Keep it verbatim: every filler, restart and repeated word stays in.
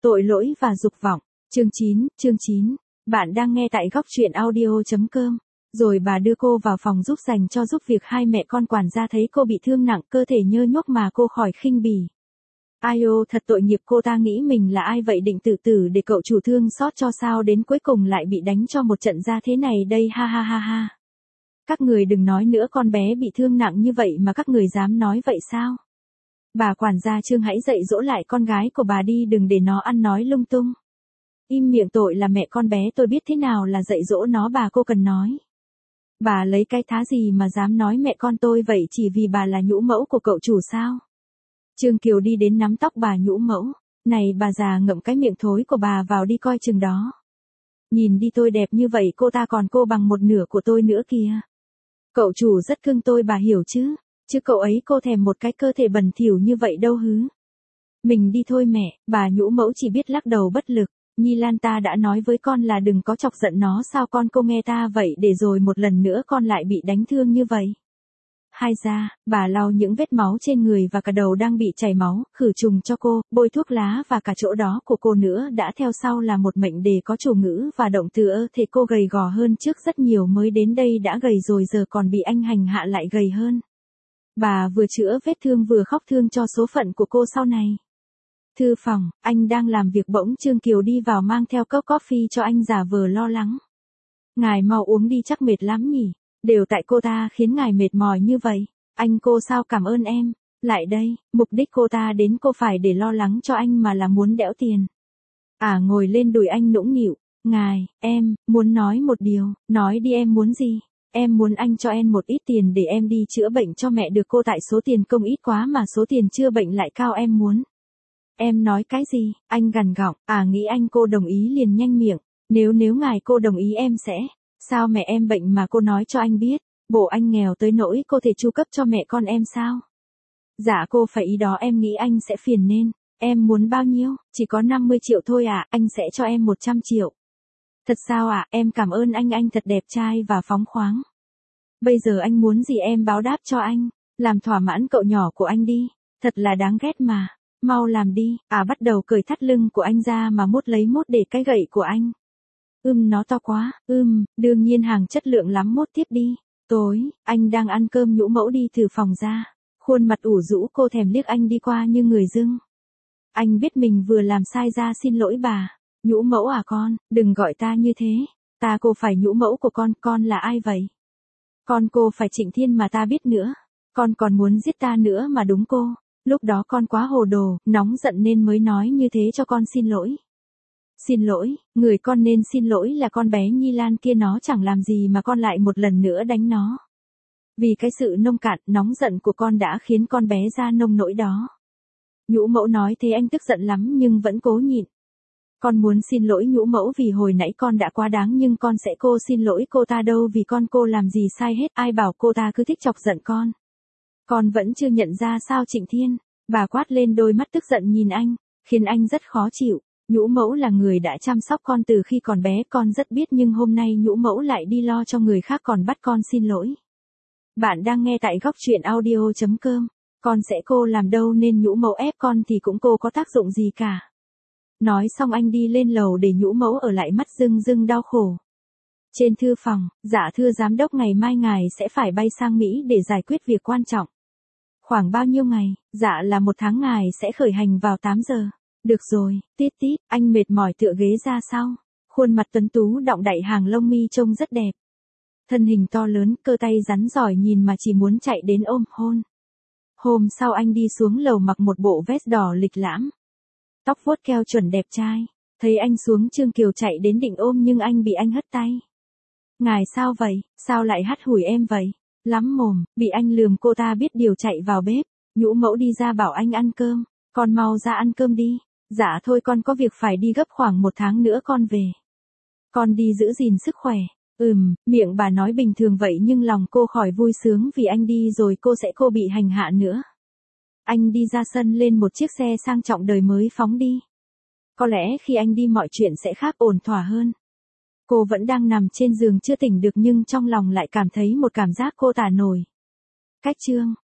Tội lỗi và dục vọng. Chương chín, chương chín. Bạn đang nghe tại góc truyện audio.com. Rồi bà đưa cô vào phòng giúp dành cho giúp việc hai mẹ con quản gia thấy cô bị thương nặng, cơ thể nhơ nhuốc mà cô khỏi khinh bỉ. Ai ô, thật tội nghiệp, cô ta nghĩ mình là ai vậy, định tự tử để cậu chủ thương xót cho sao đến cuối cùng lại bị đánh cho một trận ra thế này đây, ha ha ha ha. Các người đừng nói nữa, con bé bị thương nặng như vậy mà các người dám nói vậy sao? Bà quản gia Trương hãy dạy dỗ lại con gái của bà đi, đừng để nó ăn nói lung tung. Im miệng, tội là mẹ con bé tôi biết thế nào là dạy dỗ nó, bà cô cần nói. Bà lấy cái thá gì mà dám nói mẹ con tôi vậy, chỉ vì bà là nhũ mẫu của cậu chủ sao? Trương Kiều đi đến nắm tóc bà. Nhũ mẫu, này bà già, ngậm cái miệng thối của bà vào đi coi chừng đó. Nhìn đi, tôi đẹp như vậy cô ta còn cô bằng một nửa của tôi nữa kìa. Cậu chủ rất cưng tôi, bà hiểu chứ, chứ cậu ấy cô thèm một cái cơ thể bẩn thỉu như vậy đâu hứ. Mình đi thôi mẹ. Bà nhũ mẫu chỉ biết lắc đầu bất lực. Nhi Lan, ta đã nói với con là đừng có chọc giận nó, sao con cô nghe ta vậy, để rồi một lần nữa con lại bị đánh thương như vậy. Hai ra, bà lau những vết máu trên người và cả đầu đang bị chảy máu, khử trùng cho cô, bôi thuốc lá và cả chỗ đó của cô nữa, đã theo sau là một mệnh đề có chủ ngữ và động từ ơ, thế cô gầy gò hơn trước rất nhiều, mới đến đây đã gầy rồi giờ còn bị anh hành hạ lại gầy hơn. Bà vừa chữa vết thương vừa khóc thương cho số phận của cô sau này. Thư phòng, anh đang làm việc, bỗng Trương Kiều đi vào mang theo cốc coffee cho anh, giả vờ lo lắng. Ngài mau uống đi, chắc mệt lắm nhỉ. Đều tại cô ta khiến ngài mệt mỏi như vậy. Anh, cô sao cảm ơn em. Lại đây, mục đích cô ta đến cô phải để lo lắng cho anh mà là muốn đẽo tiền. À, ngồi lên đùi anh nũng nịu. Ngài, em, muốn nói một điều. Nói đi, em muốn gì? Em muốn anh cho em một ít tiền để em đi chữa bệnh cho mẹ được cô, tại số tiền công ít quá mà số tiền chữa bệnh lại cao, em muốn. Em nói cái gì? Anh gằn giọng. À, nghĩ anh cô đồng ý liền nhanh miệng. Nếu nếu ngài cô đồng ý em sẽ. Sao mẹ em bệnh mà cô nói cho anh biết? Bộ anh nghèo tới nỗi cô thể chu cấp cho mẹ con em sao? Dạ cô phải ý đó, em nghĩ anh sẽ phiền nên. Em muốn bao nhiêu? Chỉ có năm mươi triệu thôi à, anh sẽ cho em một trăm triệu. Thật sao ạ? À? Em cảm ơn anh, anh thật đẹp trai và phóng khoáng. Bây giờ anh muốn gì em báo đáp cho anh, làm thỏa mãn cậu nhỏ của anh đi, thật là đáng ghét mà. Mau làm đi. À, bắt đầu cởi thắt lưng của anh ra mà mốt lấy mốt để cái gậy của anh. Ưm, nó to quá. Ưm, đương nhiên hàng chất lượng lắm, mốt tiếp đi. Tối, anh đang ăn cơm, nhũ mẫu đi từ phòng ra. Khuôn mặt ủ rũ, cô thèm liếc anh đi qua như người dưng. Anh biết mình vừa làm sai ra, xin lỗi bà. Nhũ mẫu à, con, đừng gọi ta như thế. Ta cô phải nhũ mẫu của con, con là ai vậy? Con cô phải Trịnh Thiên mà ta biết nữa. Con còn muốn giết ta nữa mà đúng cô. Lúc đó con quá hồ đồ, nóng giận nên mới nói như thế, cho con xin lỗi. Xin lỗi, người con nên xin lỗi là con bé Nhi Lan kia, nó chẳng làm gì mà con lại một lần nữa đánh nó. Vì cái sự nông cạn, nóng giận của con đã khiến con bé ra nông nỗi đó. Nhũ mẫu nói thế anh tức giận lắm nhưng vẫn cố nhịn. Con muốn xin lỗi nhũ mẫu vì hồi nãy con đã quá đáng, nhưng con sẽ cô xin lỗi cô ta đâu, vì con cô làm gì sai hết, ai bảo cô ta cứ thích chọc giận con. Con vẫn chưa nhận ra sao Trịnh Thiên? Bà quát lên, đôi mắt tức giận nhìn anh, khiến anh rất khó chịu. Nhũ mẫu là người đã chăm sóc con từ khi còn bé, con rất biết, nhưng hôm nay nhũ mẫu lại đi lo cho người khác còn bắt con xin lỗi. Bạn đang nghe tại góc truyện audio.com. Con sẽ cô làm đâu nên nhũ mẫu ép con thì cũng cô có tác dụng gì cả. Nói xong anh đi lên lầu để nhũ mẫu ở lại, mắt rưng rưng đau khổ. Trên thư phòng, dạ thưa giám đốc, ngày mai ngài sẽ phải bay sang Mỹ để giải quyết việc quan trọng. Khoảng bao nhiêu ngày? Dạ là một tháng, ngài sẽ khởi hành vào tám giờ. Được rồi, tít tít, anh mệt mỏi tựa ghế ra sau. Khuôn mặt tuấn tú đọng đậy hàng lông mi trông rất đẹp. Thân hình to lớn, cơ tay rắn giỏi nhìn mà chỉ muốn chạy đến ôm hôn. Hôm sau anh đi xuống lầu mặc một bộ vest đỏ lịch lãm. Tóc vuốt keo chuẩn đẹp trai. Thấy anh xuống, Trương Kiều chạy đến định ôm nhưng anh bị anh hất tay. Ngài sao vậy? Sao lại hắt hủi em vậy? Lắm mồm, bị anh lườm, cô ta biết điều chạy vào bếp. Nhũ mẫu đi ra bảo anh ăn cơm. Con mau ra ăn cơm đi. Dạ thôi, con có việc phải đi gấp, khoảng một tháng nữa con về. Con đi giữ gìn sức khỏe. Ừm, miệng bà nói bình thường vậy nhưng lòng cô khỏi vui sướng vì anh đi rồi cô sẽ cô bị hành hạ nữa. Anh đi ra sân lên một chiếc xe sang trọng đời mới phóng đi. Có lẽ khi anh đi mọi chuyện sẽ khác, ổn thỏa hơn. Cô vẫn đang nằm trên giường chưa tỉnh được nhưng trong lòng lại cảm thấy một cảm giác cô tả nổi. Cách chương